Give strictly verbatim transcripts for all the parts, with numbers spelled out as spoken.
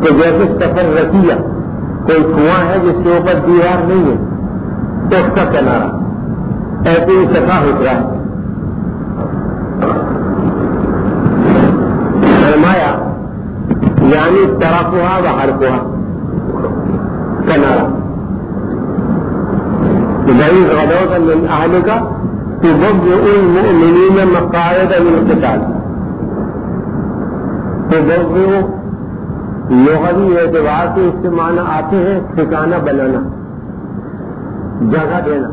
تو جیسے سفر رکیہ کوئی کنواں ہے جس کے اوپر دیوار نہیں ہے تو اس کا کنارہ ایسے ہی سفا اترا ہے. فرمایا یعنی طرفها و حرفها کنارہ. وَإِذْ غَدَوْتَ مِنْ أَهْلِكَ تُبَوِّئُ الْمُؤْمِنِينَ مَقَاعِدَ لِلْقِتَالِ. تُبَوِّئُ لغوی اعتبار سے اس کے معنی آتے ہیں ٹھکانہ بنانا، جگہ دینا.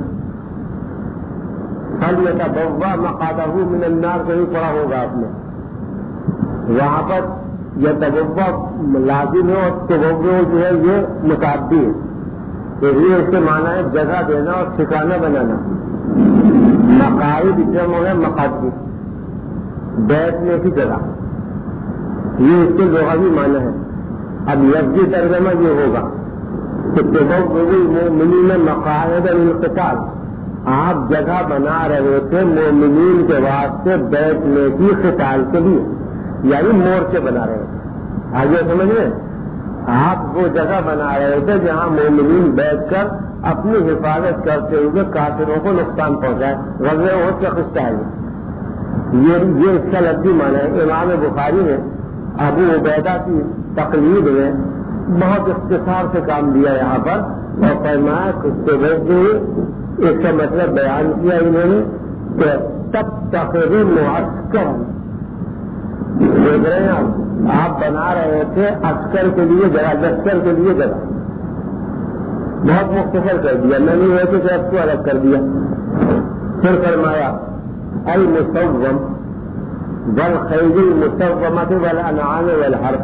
فَلْيَتَبَوَّأْ مَقْعَدَهُ مِنَ النَّارِ کہیں پڑھا ہوگا آپ نے. وہاں پر یتبوّأ لازم ہے اور تبوّء جو ہے یہ متعدی ہے. تو یہ اس کے معنی ہے جگہ دینا اور ٹھکانہ بنانا. مقاعد جمع ہے مقاصد، بیٹھنے کی جگہ، یہ اس کے لغوی معنی ہے. اب لفظی ترجمہ یہ ہوگا کہ تبوّء المؤمنین مقاعد للقتال، آپ جگہ بنا رہے تھے مومنین کے واسطے بیٹھنے کی قتال کے لیے، یعنی مورچے بنا رہے تھے. آگے سمجھ رہے آپ وہ جگہ بنا رہے تھے جہاں مومنین بیٹھ کر اپنی حفاظت کرتے ہوئے کافروں کو نقصان پہنچائے. غزوہ احد کا قصہ ہے یہ یہ اس کا لفظی معنی ہے. امام بخاری نے ابو عبیدہ کی تقلید میں بہت اختصار سے کام دیا یہاں پر اور فرمایا اس کا مطلب بیان کیا انہوں نے کہ تب تقریر معسکر دیکھ رہے ہیں آپ بنا رہے تھے عسکر کے لیے جگہ، لشکر کے لیے جگہ. بہت مختصر کر دیا، میں نہیں ہے کہ اس کو الگ کر دیا. پھر فرمایا المسوم والخیل المسومۃ والانعام والحرث.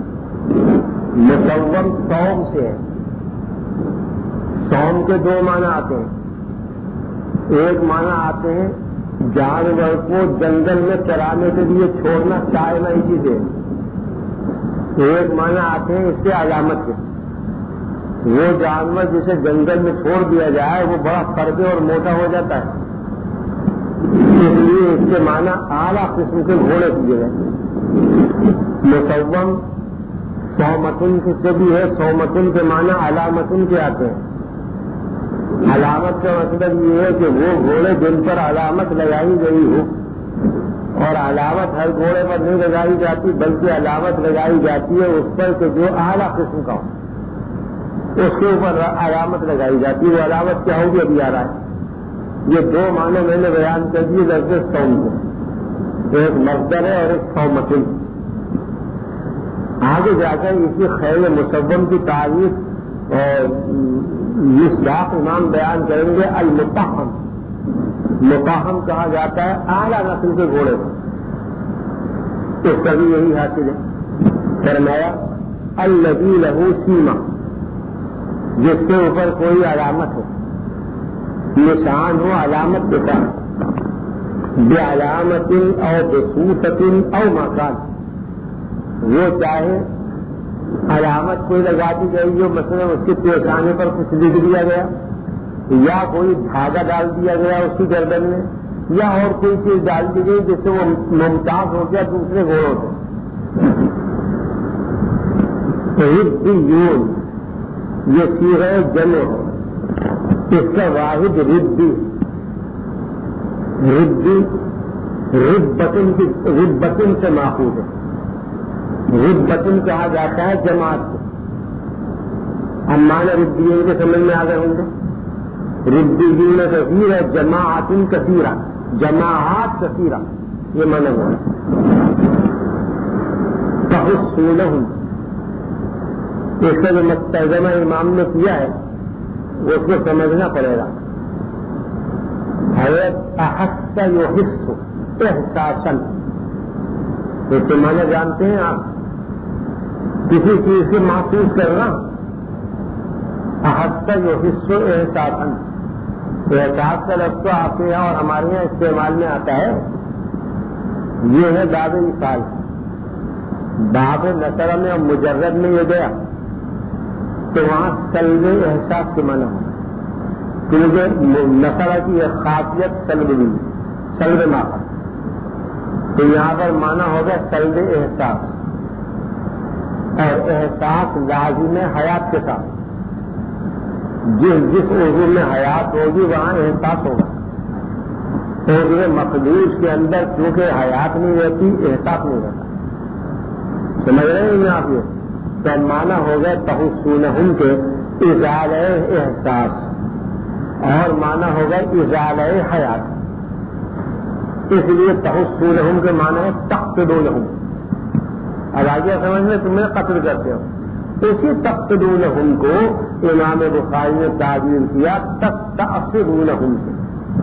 مسوم سوم سے ہے. سوم کے دو معنی آتے ہیں. ایک معنی آتے ہیں جانور کو جنگل میں چرانے کے لیے چھوڑنا چاہنا اسی سے. ایک معنی آتے ہیں اس کے علامت کے، وہ جانور جسے جنگل میں چھوڑ دیا جائے وہ بڑا فردے اور موٹا ہو جاتا ہے، اس لیے اس کے معنی اعلیٰ قسم کے گھوڑے کیے گئے. مسوم سومتن سے بھی ہے، سومتن کے معنی علامتن کے آتے ہیں. علامت کا مطلب یہ ہے کہ وہ گھوڑے جن پر علامت لگائی گئی ہو، اور علامت ہر گھوڑے پر نہیں لگائی جاتی بلکہ علامت لگائی جاتی ہے اس پر کہ جو اعلیٰ قسم کا ہو اس کے اوپر علامت لگائی جاتی ہے. وہ علامت کیا ہوگی ابھی آ رہا ہے. یہ دو معنی میں نے بیان کر دیے لفظ سوم کو، ایک مصدر ہے اور ایک سومتن. آگے جا کر اسی خیل مسوم کی تعریف اور مصداق امام بیان کریں گے. المطحم، مطحم کہا جاتا ہے اعلیٰ نسل کے گھوڑے کو، اس کا بھی یہی حاصل ہے. فرمایا الذی لہ سیما، جس کے اوپر کوئی علامت ہو، نشان ہو، علامت کے ساتھ. بعلامت او بصوصۃ او مکان، وہ چاہے علامت کوئی لگا دی گئی جو مثلا اس کے پیشانے پر کچھ لکھ دیا گیا، یا کوئی دھاگا ڈال دیا گیا اس کی گردن میں، یا اور کوئی چیز ڈال دی گئی جس سے وہ ممتاز ہو گیا دوسرے گھوڑوں سے. ربیون یہ صیغہ جمع ہے، اس کا واحد ربی. ربی ربتن کی ربتن سے ماخوذ ہے. ربتن کہا جاتا ہے جماعت کو. اب معنی ربیین کے سمجھ میں آ گئے ہوں گے. ربیین کثیر ہے، جماعت کثیرہ، جماعات کثیرہ، یہ معنی ہوا ہے. تحسونہم، اس کا جو مترجمہ امام نے کیا ہے اس کو سمجھنا پڑے گا. حضرت احس یحس احساسن، تو اس کے معنی جانتے ہیں آپ؟ کسی چیز سے محسوس کرنا. احس یحس احساسن، احساس کا لفظ تو آپ کے یہاں اور ہمارے یہاں استعمال میں آتا ہے. یہ ہے باب مثال. باب نصر میں اور مجرد میں یہ گیا تو وہاں سلب احساس کے معنی ہو، کیونکہ نصر کی ایک خاصیت سلب بھی، سلب ماخذ، تو یہاں پر معنی ہوگا سلب احساس. اور احساس لازم ہے حیات کے ساتھ. جس جس عضو میں حیات ہوگی وہاں احساس ہوگا. عضو مخلوق کے اندر کیونکہ حیات نہیں رہتی احساس نہیں رہتا. سمجھ رہے ہیں آپ یہ تو مانا ہو گیا تحسونہم کے ازالہ احساس اور مانا ہوگا ازالہ حیات. اس لیے تحسونہم کے معنی ہے تقتلونہم. اب آگے سمجھ میں تمہیں قتل کرتے ہو. اسی تقتلونہم کو امام بخاری نے تعبیر کیا تستأصلونہم سے.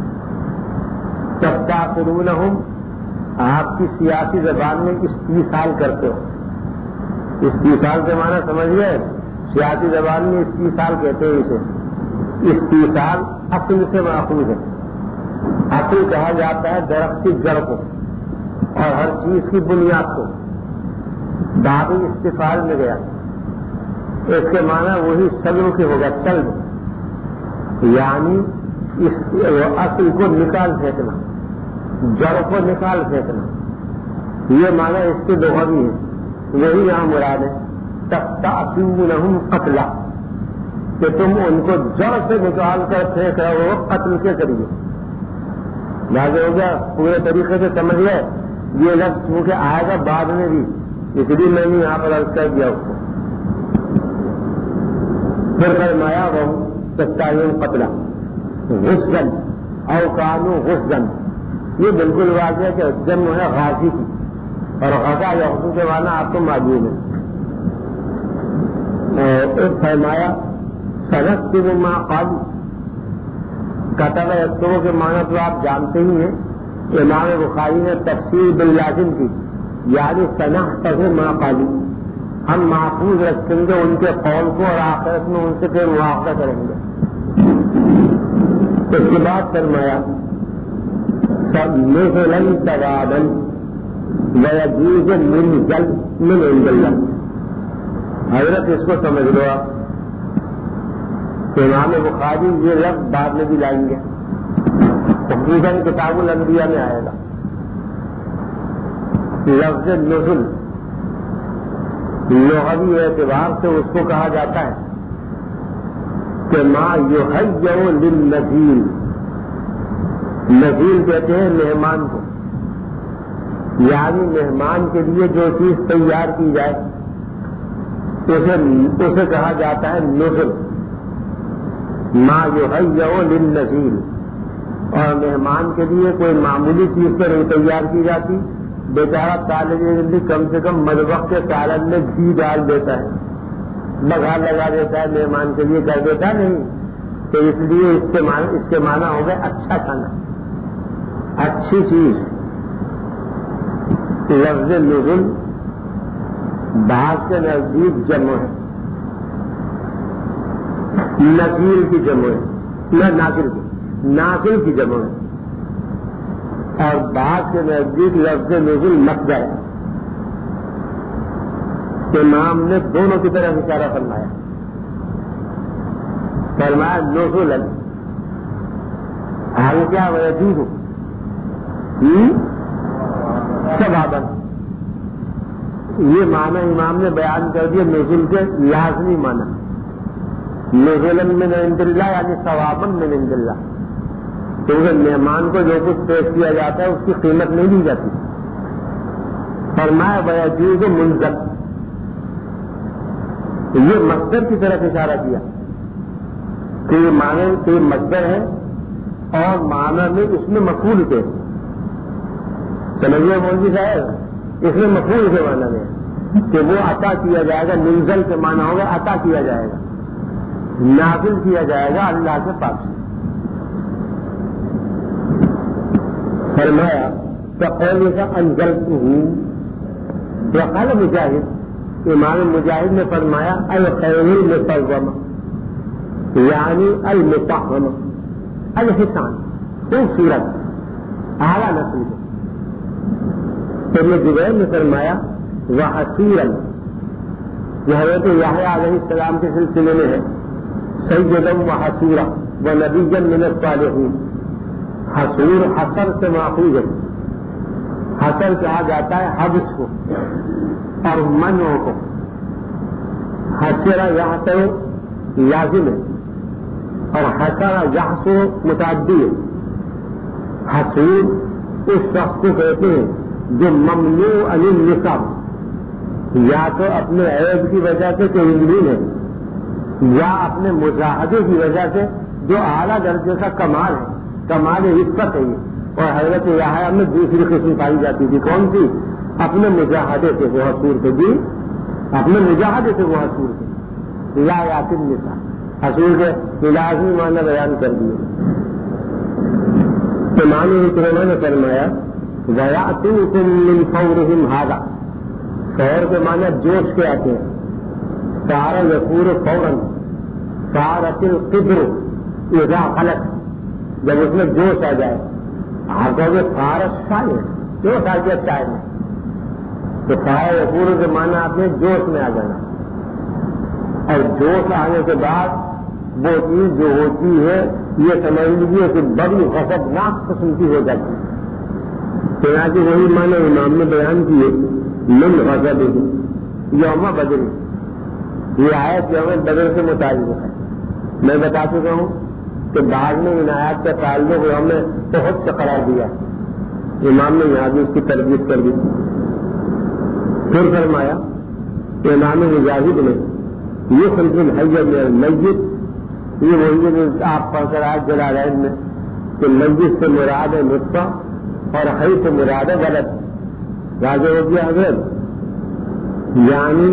تستأصلونہم آپ کی سیاسی زبان میں استیصال کرتے ہو. استیصال کے معنی سمجھیے سیاسی زبان میں استیصال کہتے ہیں اسے. استیصال اصل سے ماخوذ ہے. اصل کہا جاتا ہے درخت کی جڑ کو اور ہر چیز کی بنیاد کو. بابی استفال میں گیا اس کے معنی وہی سلب کے ہوگا. سلب یعنی اس اصل کو نکال پھینکنا, جڑ کو نکال پھینکنا. یہ معنی اس کے لغوی ہے. وہی یہاں مراد ہے تستأصلونہم قتلا کہ تم ان کو جڑ سے نکال کر پھینک رہے ہو قتل کے ذریعے. لہٰذا ہو گیا پورے طریقے سے سمجھ گئے. یہ لفظ کیونکہ آئے گا بعد میں بھی اس لیے میں نے یہاں پر عرض کر دیا اس کو. پھر فرمایا وہ تستأصلون قتلا غزن او کانوا غزن. یہ بالکل واضح ہے کہ جمع ہے غازی کی اور غزہ یا اردو کے معنی آپ کو معلوم ہے. ایک فرمایا سنکتب ما قالوا. کتب یکتب کے معنی تو آپ جانتے ہی ہیں. امام بخاری نے تفسیر باللازم کی یعنی سنکتب ما قالوا. ہم محفوظ رکھیں گے ان کے قول کو اور آخرت میں ان سے پھر مواخذہ کریں گے. اس کے بعد فرمایا مثلا ثوابا ويجوز منزل من عند الله. حضرت اس کو سمجھ لو آپ. امام بخاری یہ لفظ بعد میں بھی لائیں گے. تقریباً کتاب الانبیاء میں آئے گا. لفظ نزل لغوی اعتبار سے اس کو کہا جاتا ہے کہ ما یحیّ للنزیل. نزیل کہتے ہیں مہمان کو, یعنی مہمان کے لیے جو چیز تیار کی جائے اسے اسے کہا جاتا ہے نزل. ما یحیّ للنزیل. اور مہمان کے لیے کوئی معمولی چیز تو نہیں تیار کی جاتی. بیچارہ طالب علم بھی کم سے کم مذبح کے سالن میں گھی ڈال دیتا ہے, بگھار لگا دیتا ہے مہمان کے لیے, کر دیتا نہیں. تو اس لیے اس کے معنی اس کے معنی ہو گئے اچھا کھانا, اچھی چیز. لفظ نزل بعض کے نزدیک جمع ہے, نزیل کی جمع ہے, نہ نازل کی نازل کی جمع ہے. اور بعض کے نزدیک لفظ نزل مصدر ہے. امام نے دونوں کی طرف اشارہ فرمایا. فرمایا نزلا آگے کیا ویجوز ثوابا. یہ معنی امام نے بیان کر دیا نزول کے لازمی معنی. نزولا من عند اللہ یعنی ثوابا من عند اللہ. کیونکہ مہمان کو جو کچھ پیش کیا جاتا ہے اس کی قیمت نہیں دی جاتی. فرمایا ویجوز منزل. یہ مصدر کی طرف اشارہ کیا کہ یہ معنی کہ مصدر ہے اور معنی میں اس میں مفعول کے سمجھیے مولوی صاحب اس میں مفعول کے معنی میں کہ وہ عطا کیا جائے گا. منزل کے معنی ہوگا عطا کیا جائے گا, نازل کیا جائے گا اللہ کے پاس. فرمایا فقول کا انزلتہ. وقال مجاہد, امام مجاہد نے فرمایا الخیر المصومہ یعنی المطہمہ الحسان خوبصورت اعلیٰ نسل کے. ابن جبیر نے فرمایا وحصورا, یہ حضرت یحییٰ علیہ السلام کے سلسلے میں ہے. سیدا وحصورا ونبیا من الصالحین. حصور حصر سے ماخوذ ہے. حصر کہا جاتا ہے حبس کو اور منع کو. حسرا یحسر لازم ہے اور حسرا یحسر متعدی ہے. حسور اس شخص کو کہتے ہیں جو ممنوع عن النسب، یا تو اپنے عیب کی وجہ سے کہ انجین ہے، یا اپنے مجاہدے کی وجہ سے جو اعلیٰ درجے کا کمال ہے، کمال عزت ہے. اور حضرت یحییٰ میں دوسری قسم پائی جاتی تھی، کون سی؟ اپنے مجاہدے سے وہ حصور تھے. جی اپنے مجاہدے سے وہ حصور تھے. لا یاتن نسا حصور کے لازمی معنی بیان کر دیے. امام اکرمہ نے فرمایا وَيَأْتُوكُم مِّن فَوْرِهِمْ هَٰذَا، فور کے معنی جوش کے آتے ہیں. سارا یفور فوراً، سارت القدر اذا خلت، جب اس میں جوش آ جائے. آپ کہو گے فارس شاعر جوش آ گیا شاعر میں، تو سارا یفور کے معنی آپ نے جوش میں آ جانا. اور جوش آنے کے بعد وہ چیز جو ہوتی ہے یہ سمجھ لیجیے کہ بڑی غضبناک قسم کی ہو جاتی ہے. چنانچہ وہی معنی امام نے بیان کیے من غضب یوم بدر، یہ آیت یوم بدر سے متعلق ہے. میں بتا چکا ہوں کہ بعد میں ان آیات کا تعلق یوم بہت سے قرار دیا، امام نے یہاں بھی اس کی تربیت کر دی. پھر فرمایا کہ امام مجاہد نے یہ خلق الحی من المیت، یہ وہی جو آپ پڑھ کر آج جلالین میں کہ میت سے مراد ہے نطفہ اور حی سے مراد ہے غلط. واضح ہو گیا حضرت؟ یعنی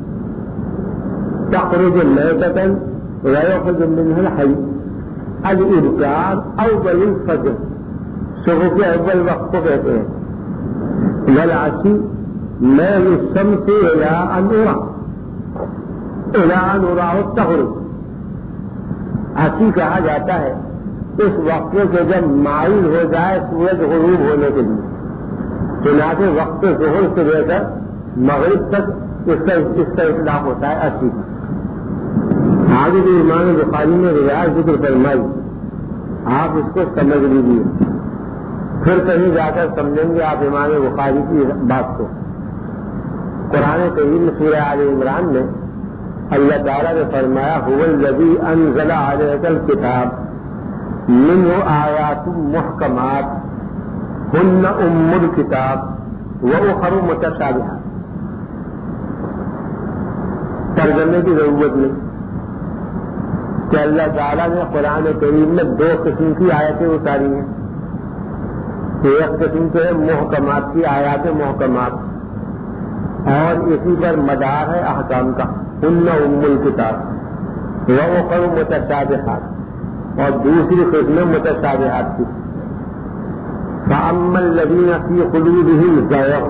تخرج میتۃ ویخرج منها الحی الابکار اول الفجر، صبح کے اول وقت کو کہتے ہیں. والعشی میل الشمس الی ان ارى الی ان اراه تخرج، عشی کہا جاتا ہے اس وقت سے جب مائل ہو جائے سورج غروب ہونے کے لیے. چنانچہ وقت ظہر سے لے کر مغرب تک اس کا اس کا اطلاق ہوتا ہے عشی. آگے جو امام بخاری نے روایت ذکر فرمائی آپ اس کو سمجھ لیجیے، پھر کہیں جا کر سمجھیں گے آپ امام بخاری کی بات کو. قرآن کریم سورہ آل عمران میں اللہ تعالیٰ نے فرمایا هو الذی انزل علیک الکتاب منہ آیات محکمات ہن ام الکتاب واخر متشابہات. ترجمے کی ضرورت نہیں کہ اللہ تعالیٰ نے قرآن کریم میں دو قسم کی آیتیں اتاری ہیں. ایک قسم کے محکمات کی آیات محکمات، اور اسی پر مدار ہے احکام کا، ہن ام الکتاب واخر متشابہات، اور دوسری قسم متشابہات کی. فَأَمَّا الَّذِينَ فِي قُلُوبِهِمْ زَيْغٌ،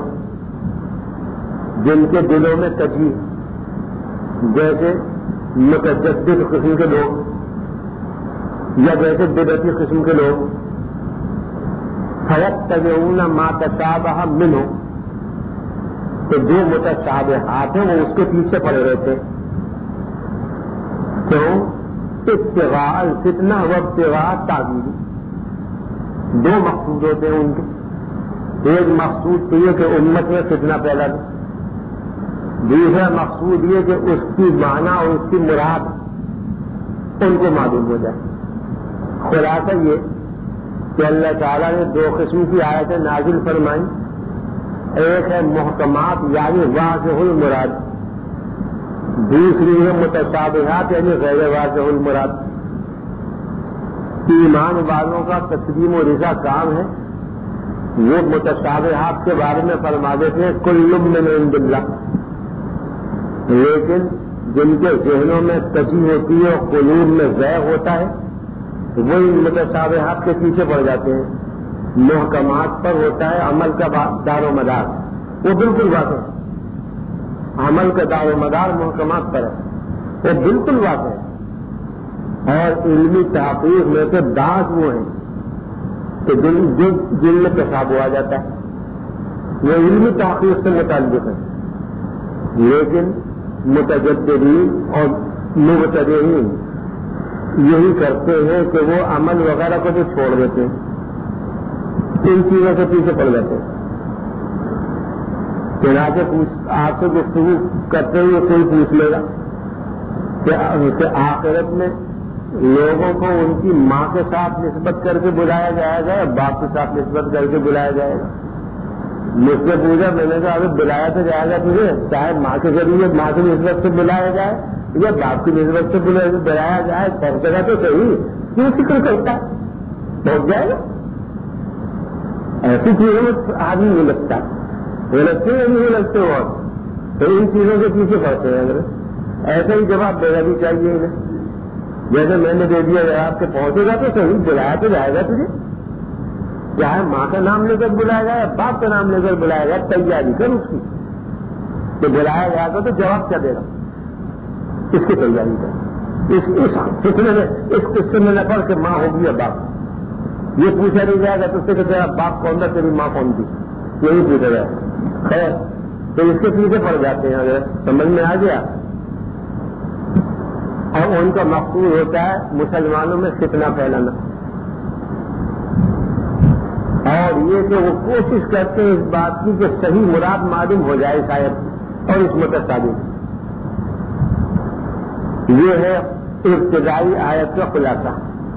جن کے دلوں میں کجی، جیسے متجدد قسم کے لوگ یا جیسے بدعتی قسم کے لوگ، فَيَتَّبِعُونَ مَا تَشَابَهَ مِنْهُ، تو جو متشابہات ہیں وہ اس کے پیچھے پڑے رہتے. کیوں؟ ابتغاء الفتنہ و ابتغاء التعویل، دو مقصود ہوتے ہیں ان کے. ایک مقصود تو یہ کہ امت میں فتنہ پیدا ہو، دوسرا مقصود یہ کہ اس کی معنی اور اس کی مراد ان کو معلوم ہو جائے. خلاصہ یہ کہ اللہ تعالیٰ نے دو قسم کی آیتیں نازل فرمائیں، ایک ہے محکمات یعنی واضح المراد، دوسری ہے متشابہات یعنی غیر واضح المراد. ایمان والوں کا تسلیم و رضا کام ہے، وہ متشابہات کے بارے میں فرما دیتے ہیں کل من عند اللہ، لیکن جن کے ذہنوں میں کجی ہوتی ہے اور قلوب میں ضعف ہوتا ہے وہ ان متشابہات کے پیچھے پڑ جاتے ہیں. محکمات پر ہوتا ہے عمل کا دار و مدار، وہ بالکل واضح ہے. عمل کا دار و مدار محکمات پر ہے، وہ بالکل واضح ہے. اور علمی تحقیق میں سے بعض وہ ہیں کہ جن جن میں تشابہ آ جاتا ہے، وہ علمی تحقیق سے متعلق ہے. لیکن متجددین اور مبتدعین یہی کرتے ہیں کہ وہ عمل وغیرہ کو بھی چھوڑ دیتے ہیں، ان چیزوں سے پیچھے پڑ جاتے ہیں. چنانچہ آپ سے گفتگو کرتے ہوئے کوئی پوچھ لے گا کہ آخرت میں لوگوں کو ان کی ماں کے ساتھ نسبت کر کے بلایا جائے گا یا باپ کے ساتھ نسبت کر کے بلایا جائے گا؟ مجھ سے پوچھا، میں نے کہا ابھی بلایا تو جائے گا تجھے، چاہے ماں کے ذریعے ماں کی نسبت سے بلایا جائے یا باپ کی نسبت سے بلایا جائے، سب جگہ تو صحیح، کیوں فکر کرتا ہے؟ پہنچ جائے گا. ایسی چیزوں میں آدمی نہیں لگتا، وہ لگتے ہیں نہیں لگتے اور تو ان چیزوں کے پیچھے پڑتے ہیں. اگر ایسا ہی جواب دینا بھی چاہیے انہیں، جیسے میں نے دے دیا جواب کے پہنچے گا تو صحیح، بلایا تو جائے گا تجھے، چاہے ماں کا نام لے کر بلایا جائے باپ کا نام لے کر بلایا جائے، تیاری کر اس کی کہ بلایا جائے گا تو جواب کیا دے گا، اس کی تیاری کر. اس قصے میں اس قصے میں نہ پڑھ کہ ماں ہوگی یا باپ، یہ پوچھا نہیں جائے گا تو اس سے کہ تیرا باپ کون تھا، تیری ماں کون تھی، یہی پوچھا جائے. خیر تو اس کے پیچھے پڑ جاتے ہیں. اگر سمجھ میں آ گیا، اور ان کا مقصود ہوتا ہے مسلمانوں میں فتنہ پھیلانا، اور یہ کہ وہ کوشش کرتے ہیں اس بات کی کہ صحیح مراد معلوم ہو جائے شاید، اور اس متصادم. یہ ہے ابتدائی آیت کا خلاصہ.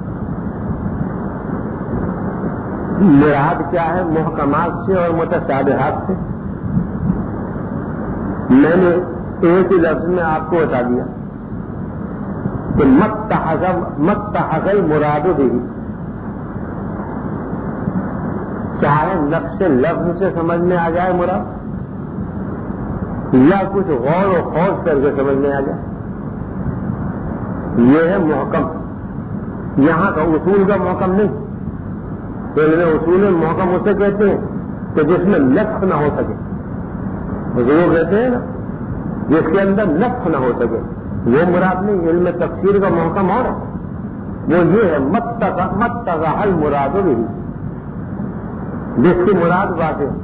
مراد کیا ہے محکمات سے اور متشابہات سے؟ میں نے ایک ہی لفظ میں آپ کو بتا دیا کہ متحقل مراد بھی، چاہے نقش لفظ سے سمجھ میں آ جائے مراد، یا کچھ غور و خوض کر کے سمجھ میں آ جائے، یہ ہے محکم. یہاں کا اصول کا محکم نہیں، علم اصول محکم اسے کہتے ہیں کہ جس میں نفس نہ ہو سکے، بزرگ کہتے ہیں نا جس کے اندر نفس نہ ہو سکے، وہ مراد نہیں. علم تفسیر کا محکم اور وہ یہ ہے متغل مراد بھی، جس کی مراد واضح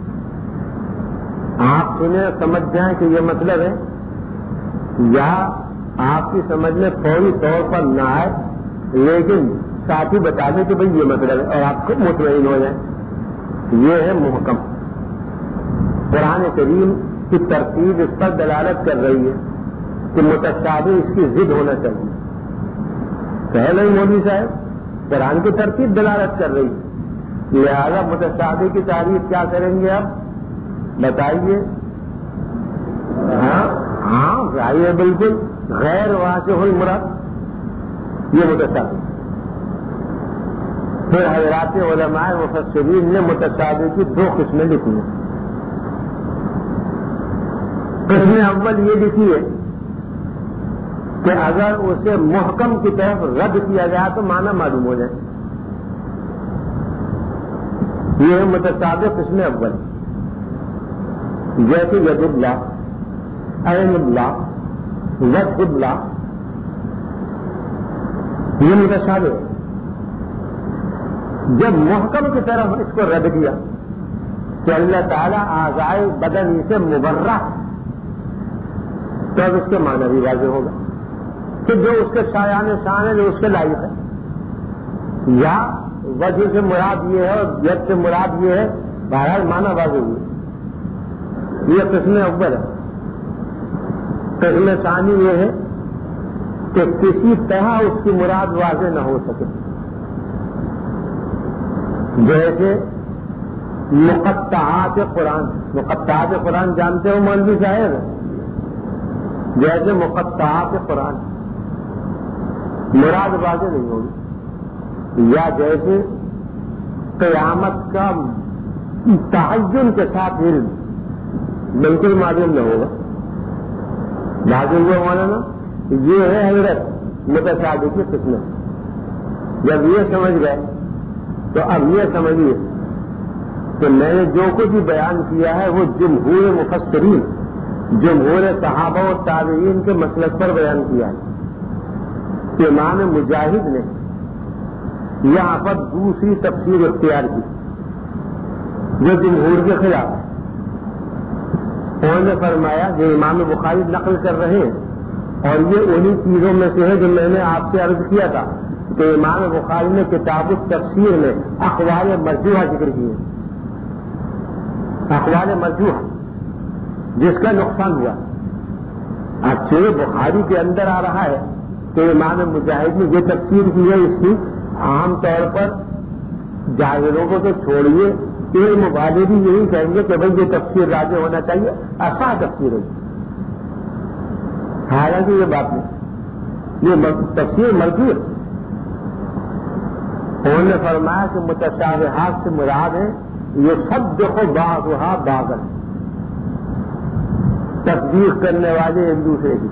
آپ سنیں سمجھ جائیں کہ یہ مطلب ہے، یا آپ کی سمجھ میں فوری طور پر نہ آئے لیکن ساتھی بتا دیں کہ بھئی یہ مطلب ہے اور آپ کو مطمئن ہو جائیں. یہ ہے محکم. قرآن کریم کی ترتیب اس پر دلالت کر رہی ہے کہ متشابہ اس کی ضد ہونا چاہیے. کہہ رہی مولوی صاحب قرآن کی ترتیب دلالت کر رہی ہے، لہذا متشابہ کی تعریف کیا کریں گے آپ بتائیے؟ ہاں ہاں ظاہر بالکل غیر واضح المراد، یہ متشابہ. پھر حضرات علماء مفسرین نے متشابہ کی دو قسمیں لکھی ہیں. قسم اول یہ لکھی ہے کہ اگر اسے محکم کی طرف رد کیا جائے تو معنی معلوم ہو جائے، یہ ہے متشابہ قسم اول. جیسے ید اللہ، عین اللہ، وجہ اللہ، یہ متشابہ ہے. جب محکم کی طرف اس کو رد کیا کہ اللہ تعالیٰ اعضائے بدن سے مبرہ، تو اب اس کے معنی بھی واضح ہوگا کہ جو اس کے شایان شان ہے جو اس کے لائق ہے، یا وجہ سے مراد یہ ہے اور ید سے مراد یہ ہے، بہرحال معنی واضح ہوئی. یہ قسم اول ہے. قسم ثانی یہ ہے کہ کسی طرح اس کی مراد واضح نہ ہو سکے، جیسے مقطعات قرآن. مقطعات قرآن جانتے ہو مولوی صاحب؟ جیسے مقطعات قرآن مراد واضح نہیں ہوگی، یا جیسے قیامت کا تعین کے ساتھ علم بالکل معلوم نہ ہوگا. معلوم ہوا مولانا یہ ہے حضرت متشابہ کی قسم. جب یہ سمجھ گئے تو اب یہ سمجھیے کہ میں نے جو کچھ بھی بیان کیا ہے وہ جمہور مفسرین، جمہور صحابہ و تابعین کے مسلک پر بیان کیا ہے. امام مجاہد نے یہاں پر دوسری تفسیر اختیار کی جو جمہور کے خلاف ہے. انہوں نے فرمایا جو امام بخاری نقل کر رہے ہیں، اور یہ انہی چیزوں میں سے ہے جو میں نے آپ سے عرض کیا تھا کہ امام بخاری نے کتاب التفسیر میں اقوال مرجوحہ ذکر کیے. اقوال مرجوحہ جس کا نقصان ہوا، اب چونکہ بخاری کے اندر آ رہا ہے کہ امام مجاہد نے یہ تفسیر کی ہے اس کی، عام طور پر جاہلوں کو تو چھوڑیے، علم والے بھی یہی کہیں گے کہ بھائی یہ تفسیر راجع ہونا چاہیے، ایسا تفسیر ہے، حالانکہ یہ بات نہیں، یہ تفسیر مرجوع ہے۔ انہوں نے فرمایا کہ متشابہات سے مراد ہے یہ سب دیکھو بعضھا بعضا، تصدیق کرنے والے ایک دوسرے کی،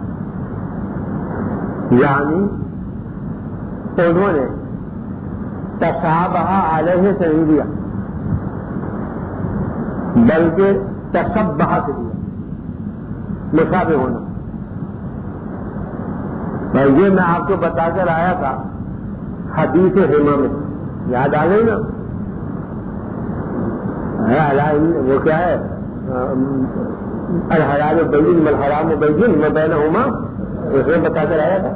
یعنی انہوں نے تشابہ علیہ سے نہیں دیا بلکہ تشبہ سے دیا، مشابہ ہونا۔ اور یہ میں آپ کو بتا کر آیا تھا حدیث ہما میں، یاد آ گئی نا؟ وہ کیا ہے، الحلال بین والحرام بین وبینہما، اس میں بتا کر آیا تھا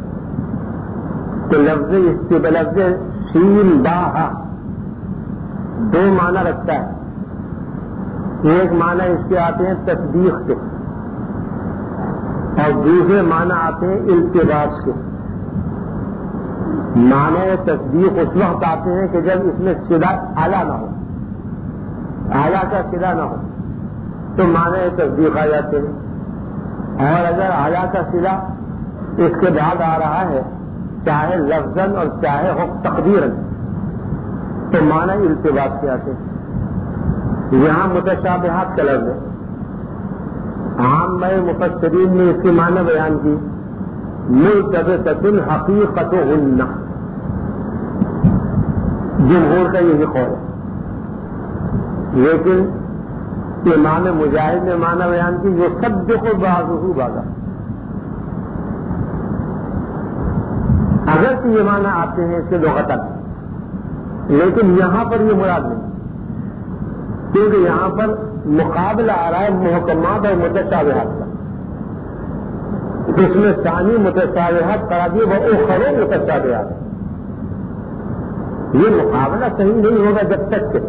کہ لفظ لفظ سین باہا دو معنی رکھتا ہے، ایک معنی اس کے آتے ہیں تصدیق کے اور دوسرے معنی آتے ہیں التباس کے۔ معنی تصدیق اس وقت آتے ہیں کہ جب اس میں صلہ اعلیٰ نہ ہو، اعلیٰ کا صلہ نہ ہو تو معنی تصدیق آ جاتے ہیں، اور اگر اعلیٰ کا صلہ اس کے بعد آ رہا ہے چاہے لفظاً اور چاہے ہو تقدیراً تو معنی التباس کے آتے ہیں۔ یہاں متشابہات کا لفظ ہے، عام میں مفسرین نے اس کی معنی بیان کی ملتبسۃ حقیقتہن، جمہور کا یہی قول ہے، لیکن امام مجاہد نے معنی بیان کی جو صدق بعضہ بعضا، اگر کہ یہ معنی آتے ہیں اس کے لغتاً، لیکن یہاں پر یہ مراد نہیں، کیونکہ یہاں پر مقابلہ آ رہا ہے محکمات اور متشابہات کا، اس میں ثانی متشابہات کرا دی وہ اخرى متشابہات، یہ مقابلہ صحیح نہیں ہوگا جب تک کہ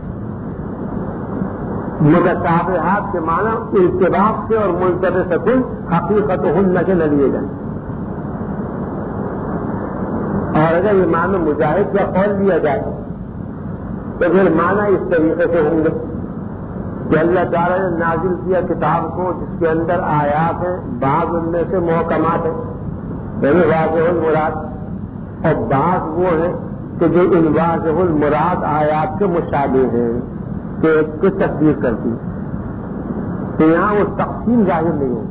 متشابہات کے معنی التباس سے اور ملتبسۃ حقیقتہن کے نہ لیے جائیں۔ اور اگر امام مجاہد کا قول لیا جائے تو پھر معنی اس طریقے سے ہوں گے کہ اللہ تعالیٰ نے نازل کیا کتاب کو جس کے اندر آیات ہیں، بعض ان میں سے محکمات ہیں یعنی واضح المراد، اور بعض وہ ہیں کہ جو ان واضح المراد آیات کے مشابہ ہیں کہ ایک کی تصدیق کرتی ہے، تو یہاں وہ تقسیم ظاہر نہیں ہو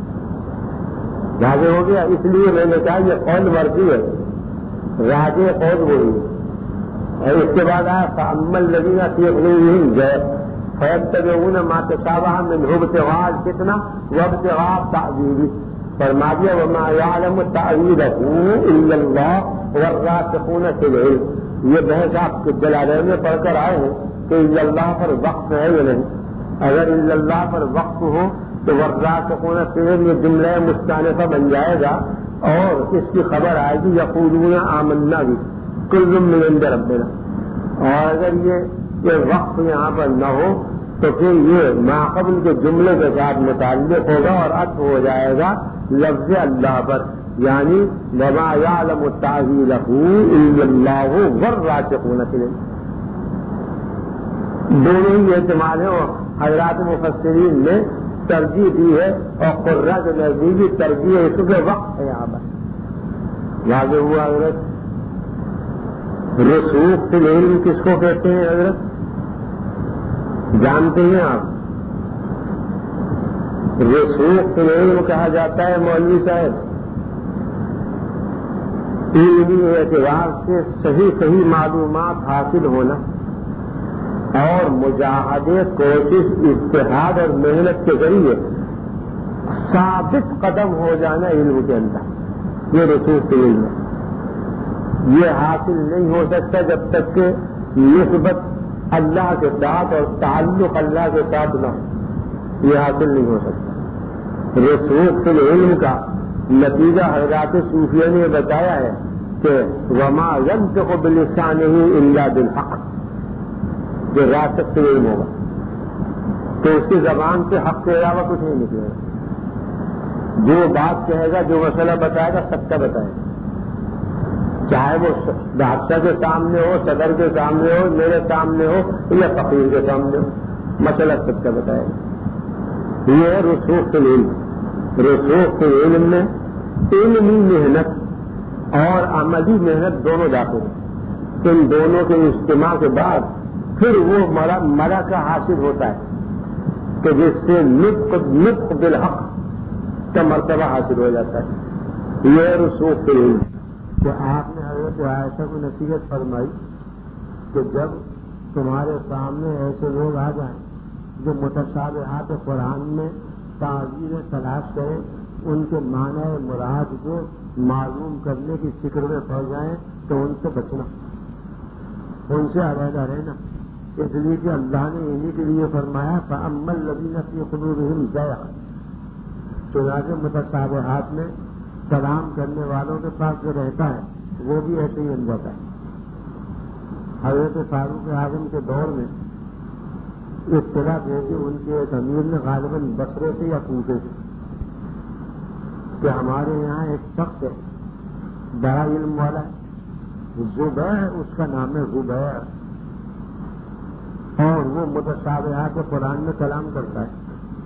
ظاہر ہو گیا۔ اس لیے میں نے کہا یہ قول مرجوع ہے، راجح قول وہی ہے۔ اور اس کے بعد آیا فَأَمَّا الَّذِينَ فِي قُلُوبِهِمْ فَيَتَّبِعُونَ مَا تَشَابَهَ مِنْهُ ابْتِغَاءَ الْفِتْنَةِ وَابْتِغَاءَ تَأْوِيلِهِ، فرما دیا وَمَا يَعْلَمُ تَأْوِيلَهُ إِلَّا اللَّهُ وَالرَّاسِخُونَ فِي الْعِلْمِ۔ یہ بحث آپ کے جلالین میں پڑھ کر آئے ہیں کہ الا اللہ پر وقف ہے یا نہیں، اگر الا اللہ پر وقف ہو تو والراسخون فی العلم یہ جملہ مستانفہ بن جائے گا اور اس کی خبر آئے گی یقولون آمنا بھی کل من عند ربنا، اور اگر یہ وقف یہاں پر نہ ہو تو پھر یہ ماقبل کے جملے کے ساتھ متعلق ہوگا اور عطف ہو جائے گا لفظ اللہ پر، یعنی وما یعلم تأویلہ الا اللہ والراسخون فی العلم۔ دونوں ہی احتمال ہیں اور حضرات مفسرین نے ترجیح دی ہے، اور قرہ کے نزدیک ترجیح اس کے وقت ہے یہاں پر واضح ہوا۔ حضرت رسوخ فی العلم کس کو کہتے ہیں حضرت جانتے ہیں آپ؟ رسوخ فی العلم کہا جاتا ہے مولوی صاحب علمی اعتبار سے صحیح صحیح معلومات حاصل ہونا اور مجاہدے کوشش اجتہاد اور محنت کے ذریعے ثابت قدم ہو جانا علم کے اندر، یہ رسوخ فی العلم ہے۔ یہ حاصل نہیں ہو سکتا جب تک کہ نسبت اللہ کے ساتھ اور تعلق اللہ کے ساتھ نہ ہو، یہ حاصل نہیں ہو سکتا۔ رسوخ فی العلم کا نتیجہ حضرات صوفیہ نے بتایا ہے کہ وما ينطق بلسانہ الا بالحق، جو راسخ فی العلم ہوگا تو اس کی زبان سے حق کے علاوہ کچھ نہیں نکلے گا، جو بات کہے گا، جو مسئلہ بتائے گا، سب کا بتائے گا، چاہے وہ بادشاہ کے سامنے ہو، صدر کے سامنے ہو، میرے سامنے ہو یا فقیر کے سامنے ہو، مسئلہ سب کا بتائے گا۔ یہ ہے رسوخ العلم۔ رسوخ العلم میں علمی محنت اور عملی محنت دونوں جاتے ہیں۔ ان دونوں کے اجتماع کے بعد پھر وہ مرا کا حاصل ہوتا ہے کہ جس سے نطق نطق بالحق کا مرتبہ حاصل ہو جاتا ہے۔ یہ رسوخ العلم کہ آپ نے حضرت عائشہ کو نصیحت فرمائی کہ جب تمہارے سامنے ایسے لوگ آ جائیں جو متشابہات قرآن میں تعبیر تلاش کریں، ان کے معنی مراد کو معلوم کرنے کی فکر میں پڑ جائیں تو ان سے بچنا، ان سے علیحدہ رہنا، اس لیے کہ اللہ نے انہی کے لیے فرمایا فَأَمَّا الَّذِينَ فِي قُلُوبِهِمْ زَيْغٌ، چنانچہ متشابہات میں کلام کرنے والوں کے پاس جو رہتا ہے وہ بھی ایسے ہی بن جاتا ہے۔ حضرت فاروق اعظم کے دور میں اطلاع بھیجی ان کے ایک امیر نے غالباً بصرے سے یا کوفے سے کہ ہمارے یہاں ایک شخص ہے بڑا علم والا ہے، زبیر اس کا نام ہے، زبیر، اور وہ متشابہات قرآن میں کلام کرتا ہے۔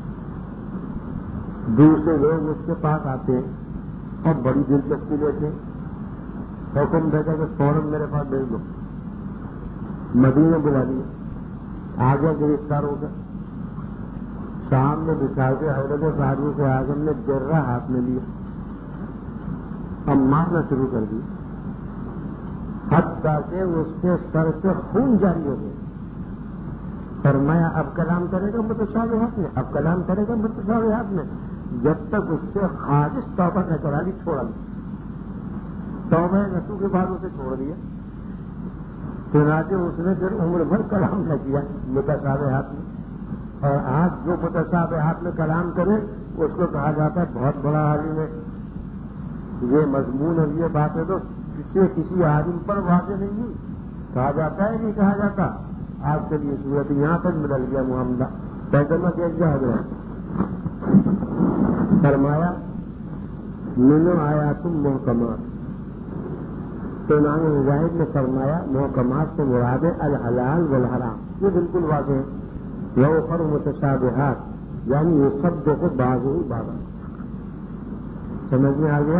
دوسرے لوگ اس کے پاس آتے ہیں اور بڑی دلچسپی لیتے ہیں، حکم دیتا کہ فوراً میرے پاس بھیج دو، مدینے بلا دیا، آگے گرفتار ہو گیا، شام میں بچھا کے حضرت فاروق اعظم نے جرہ ہاتھ میں لیا اور مارنا شروع کر دیا، حتیٰ کہ اس کے سر سے خون جاری ہو گیا۔ فرمایا اب کلام کرے گا متشابہات میں، اب کلام کرے گا متشابہات میں، جب تک اس سے خالص توبہ نہ کرا لی چھوڑا لی، توبہ نسو کے بعد اسے چھوڑ دیا۔ چنانچہ اس نے پھر عمر بھر کلام نہ کیا متشابہات میں، اور آج جو متشابہات میں کلام کرے اس کو کہا جاتا ہے بہت بڑا عالم ہے۔ یہ مضمون اور یہ باتیں تو کسی کسی عالم پر واضح نہیں ہوئی، کہا جاتا ہے نہیں کہا جاتا۔ آج کل یہ صورت یہاں تک بدل گیا معاملہ، پیغمبر دیکھ جا رہا فرمایا منو آیا تم محکمات، تو امام مجاہد نے فرمایا محکمات سے مراد الحلال والحرام، یہ بالکل واضح ہے۔ یوفر متشابہات یعنی یہ سب جو کو باز ہی بابا سمجھ میں آ گیا۔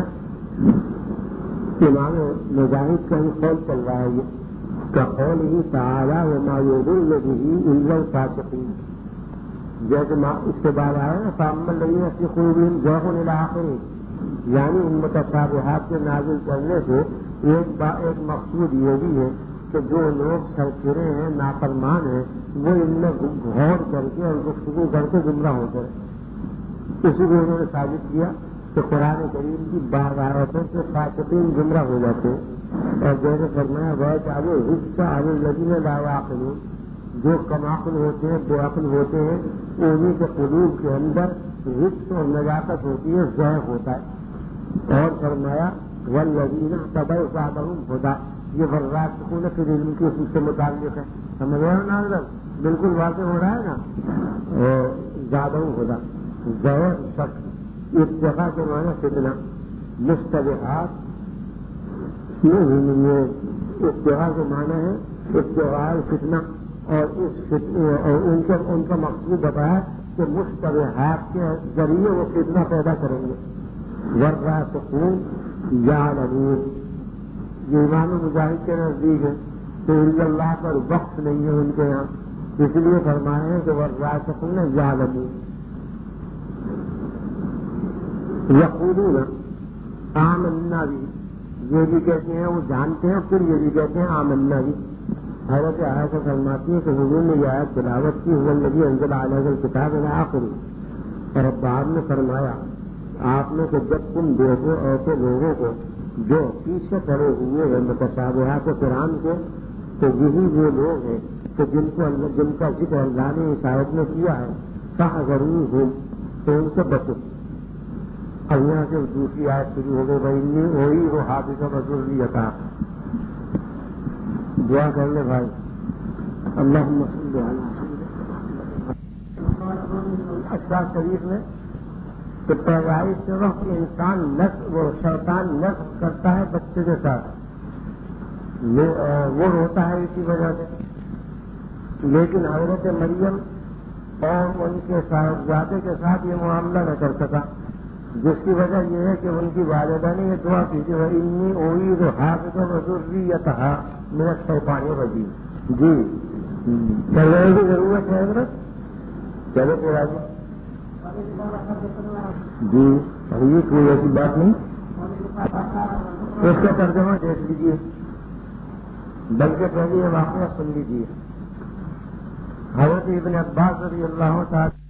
امام مجاہد کا ہی قول چل رہا ہے یہ کہ قوله تعالی وما يضل به الا الفاسقين، جیسے اس کے بعد آیا نا فاما الذين في قلوبهم زيغ الى اخره، یعنی ان متشابہات کے نازل کرنے سے ایک با ایک مقصود یہ بھی ہے کہ جو لوگ سرکرے ہیں نافرمان ہیں وہ ان میں غور کر کے اور گفتگو کر کے گمراہ ہو گئے۔ اسی کو انہوں نے ثابت کیا کہ قرآن کریم کی بعض آیتوں سے فاسقین گمراہ ہو جاتے ہیں، اور جیسے فرمایا وہ چاہے حصہ علی الذین لا یعقلون، جو کم عقل ہوتے ہیں بے عقل ہوتے ہیں انہیں کے قلوب کے اندر حص اور نجاست ہوتی ہے، ذہن ہوتا ہے۔ اور فرمایا والذین اهتدوا زادهم ھدی، یہ والراسخون فی العلم کی اس سے متعلق ہے، سمجھ رہے ہو نا حضرت؟ بالکل واضح ہو رہا ہے نا۔ زادهم ھدی ذہن شک، ابتغاء کے معنی فتنہ، مشتبہات یہ ابتغاء کے معنی ہے ابتغاء فتنہ، اور اس فتنہ اور ان کا ان کا مقصود بتایا کہ مشتبہات کے ذریعے وہ فتنہ پیدا کریں گے۔ والراسخون یعلمون، یہ امام مجاہد کے نزدیک ہے کہ اللہ پر وقت نہیں ہے ان کے یہاں، اس لیے فرمائے ہیں کہ والراسخون یعلمون۔ یقولون آمنا بھی، یہ بھی کہتے ہیں وہ جانتے ہیں، پھر یہ بھی کہتے ہیں آمنا بھی۔ حضرت عائشہ فرماتی ہے کہ حضور نے یہ آیت تلاوت کی، هو الذی انزل علیہ الکتاب الی آخر، اور اب بعد میں فرمایا آپ نے کہ جب تم دیکھو ایسے لوگوں کو جو پیچھے پڑے ہوئے ہیں متشابہات قرآن کے، تو یہی وہ لوگ ہیں کہ جن کو جن کا ذکر اللہ نے اس آیت میں کیا ہے، فاحذروہم، تو ان سے بچو۔ اب یہاں سے دوسری آیت شروع ہو گئی، بھائی وہی وہ حافظ رسول عطا، دعا کر لے بھائی۔ اللہم صلی علی محمد۔ اشعار شریف میں کہ پیدائش سے وقت انسان نقص وہ شیطان نقص کرتا ہے بچے کے ساتھ، وہ روتا ہے اسی وجہ سے، لیکن حضرت مریم اور ان کے صاحبزادے کے ساتھ یہ معاملہ نہ کر سکا، جس کی وجہ یہ ہے کہ ان کی والدہ نے یہ دعا کی تھی انی اوئی جو حافظ ذریتھا من الشیطان الرجیم۔ جی چلنے کی ضرورت ہے حضرت، چلو پھر آگے۔ جی یہ کوئی ایسی بات نہیں، اس کا ترجمہ دیکھ لیجیے، بلکہ پہلے یہ واقعہ سن لیجیے۔ حضرت ابن عباس رضی اللہ تعالی